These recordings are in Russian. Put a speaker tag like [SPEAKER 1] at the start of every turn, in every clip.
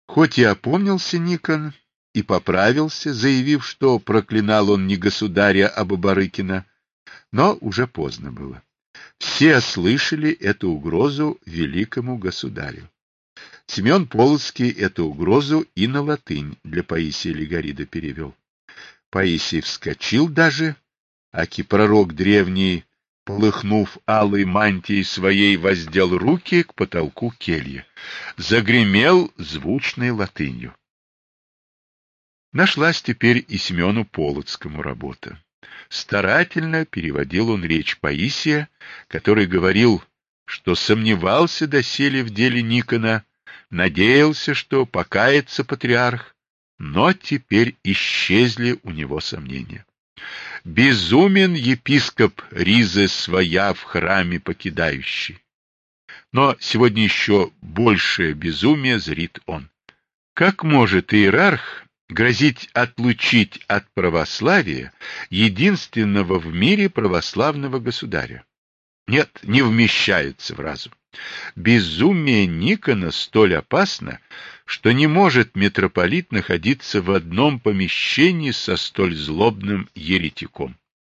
[SPEAKER 1] Хоть и опомнился Никон и поправился, заявив, что проклинал он не государя, а Бабарыкина, но уже поздно было. Все слышали эту угрозу великому государю. Семен Полоцкий эту угрозу и на латынь для Паисия Легорида перевел. Паисий вскочил даже, аки пророк древний, полыхнув алой мантией своей, воздел руки к потолку кельи. Загремел звучной латынью. Нашлась теперь и Семену Полоцкому работа. Старательно переводил он речь Паисия, который говорил, что сомневался доселе в деле Никона, надеялся, что покается патриарх, но теперь исчезли у него сомнения. Безумен епископ ризы своя в храме покидающий. Но сегодня еще большее безумие зрит он. Как может иерарх грозить отлучить от православия единственного в мире православного государя? Нет, не вмещается в разум. Безумие Никона столь опасно, что не может митрополит находиться в одном помещении со столь злобным еретиком.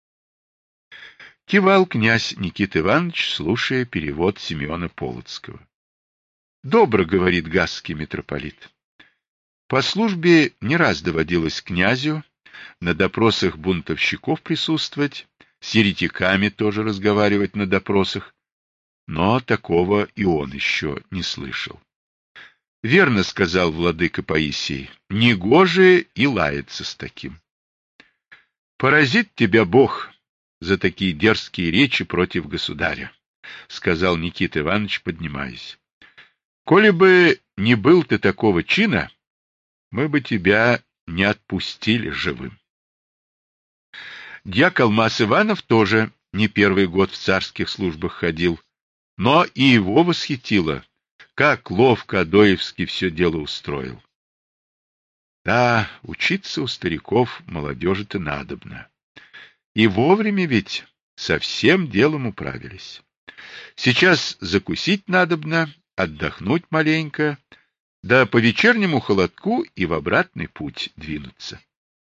[SPEAKER 1] Кивал князь Никита Иванович, слушая перевод Семена Полоцкого. Добро, говорит гасский митрополит. По службе не раз доводилось князю на допросах бунтовщиков присутствовать, с еретиками тоже разговаривать на допросах, но такого и он еще не слышал. Верно сказал владыка Паисий, негоже и лаяться с таким. Поразит тебя Бог за такие дерзкие речи против государя, сказал Никита Иванович, поднимаясь. Коли бы не был ты такого чина, мы бы тебя не отпустили живым. Дьяк Алмаз Иванов тоже не первый год в царских службах ходил, но и его восхитило, как ловко Адоевский все дело устроил. Да, учиться у стариков молодежи-то надобно. И вовремя ведь со всем делом управились. Сейчас закусить надобно, отдохнуть маленько, да по вечернему холодку и в обратный путь двинуться.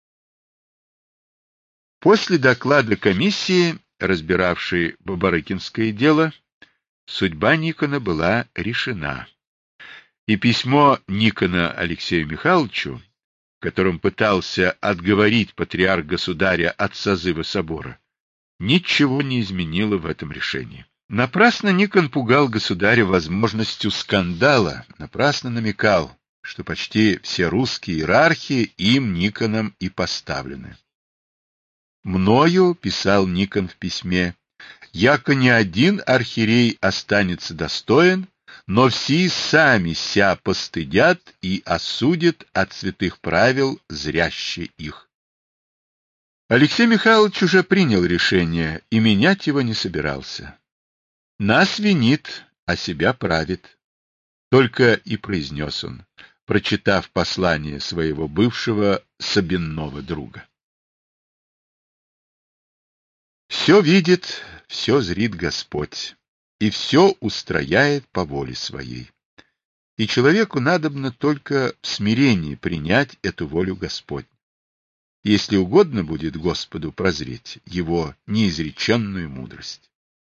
[SPEAKER 1] После доклада комиссии, разбиравшей Бабарыкинское дело, судьба Никона была решена. И письмо Никона Алексею Михайловичу, в котором пытался отговорить патриарх государя от созыва собора, ничего не изменило в этом решении. Напрасно Никон пугал государя возможностью скандала, напрасно намекал, что почти все русские иерархи им, Никоном, и поставлены. «Мною, — писал Никон в письме, — яко ни один архиерей останется достоин, но все сами ся постыдят и осудят от святых правил, зряще их». Алексей Михайлович уже принял решение и менять его не собирался. Нас винит, а себя правит. Только и произнес он, прочитав послание своего бывшего собинного друга. Все видит, все зрит Господь, и все устрояет по воле своей. И человеку надобно только в смирении принять эту волю Господню, если угодно будет Господу прозреть его неизреченную мудрость.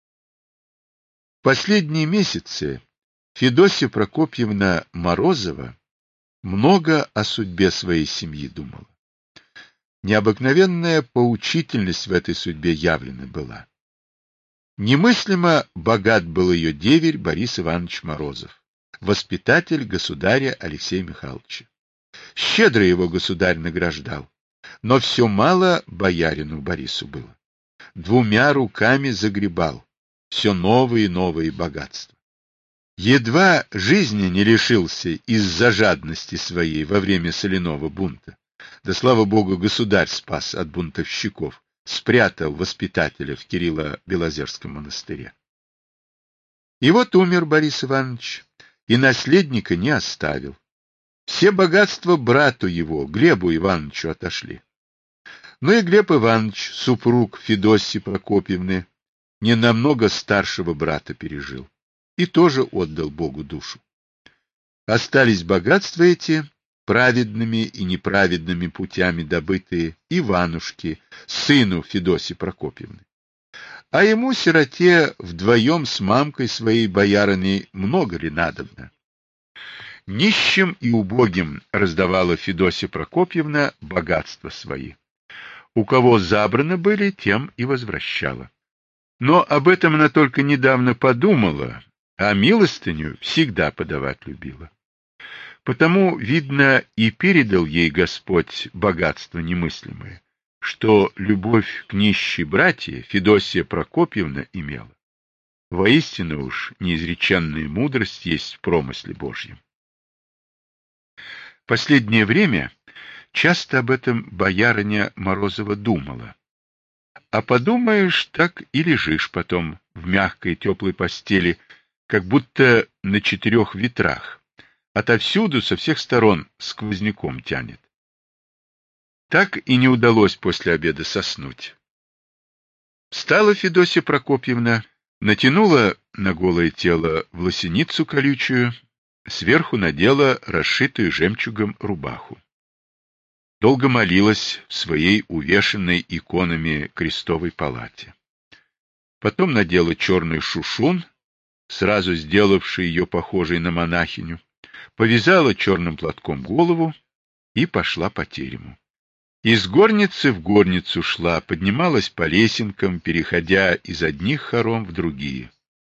[SPEAKER 1] В последние месяцы Федосья Прокопьевна Морозова много о судьбе своей семьи думала. Необыкновенная поучительность в этой судьбе явлена была. Немыслимо богат был ее деверь Борис Иванович Морозов, воспитатель государя Алексея Михайловича. Щедро его государь награждал, но все мало боярину Борису было. 2 руками загребал все новые и новые богатства. Едва жизни не лишился из-за жадности своей во время соляного бунта. Да, слава богу, государь спас от бунтовщиков, спрятал воспитателя в Кирилло-Белозерском монастыре. И вот умер Борис Иванович, и наследника не оставил. Все богатства брату его, Глебу Ивановичу, отошли. Но и Глеб Иванович, супруг Федосьи Прокопьевны, не намного старшего брата пережил и тоже отдал Богу душу. Остались богатства эти, праведными и неправедными путями добытые, Иванушке, сыну Федосьи Прокопьевны. А ему, сироте, вдвоем с мамкой своей боярыней много ли надобно? Нищим и убогим раздавала Федосья Прокопьевна богатства свои. У кого забраны были, тем и возвращала. Но об этом она только недавно подумала, а милостыню всегда подавать любила. Потому, видно, и передал ей Господь богатство немыслимое, что любовь к нищей братье Федосья Прокопьевна имела. Воистину уж неизреченная мудрость есть в промысле Божьем. Последнее время часто об этом боярыня Морозова думала. А подумаешь, так и лежишь потом в мягкой теплой постели, как будто на 4 ветрах. Отовсюду, со всех сторон, сквозняком тянет. Так и не удалось после обеда соснуть. Встала Федосья Прокопьевна, натянула на голое тело власеницу колючую, сверху надела расшитую жемчугом рубаху. Долго молилась в своей увешанной иконами крестовой палате. Потом надела черный шушун, сразу сделавший ее похожей на монахиню, повязала черным платком голову и пошла по терему. Из горницы в горницу шла, поднималась по лесенкам, переходя из одних хором в другие.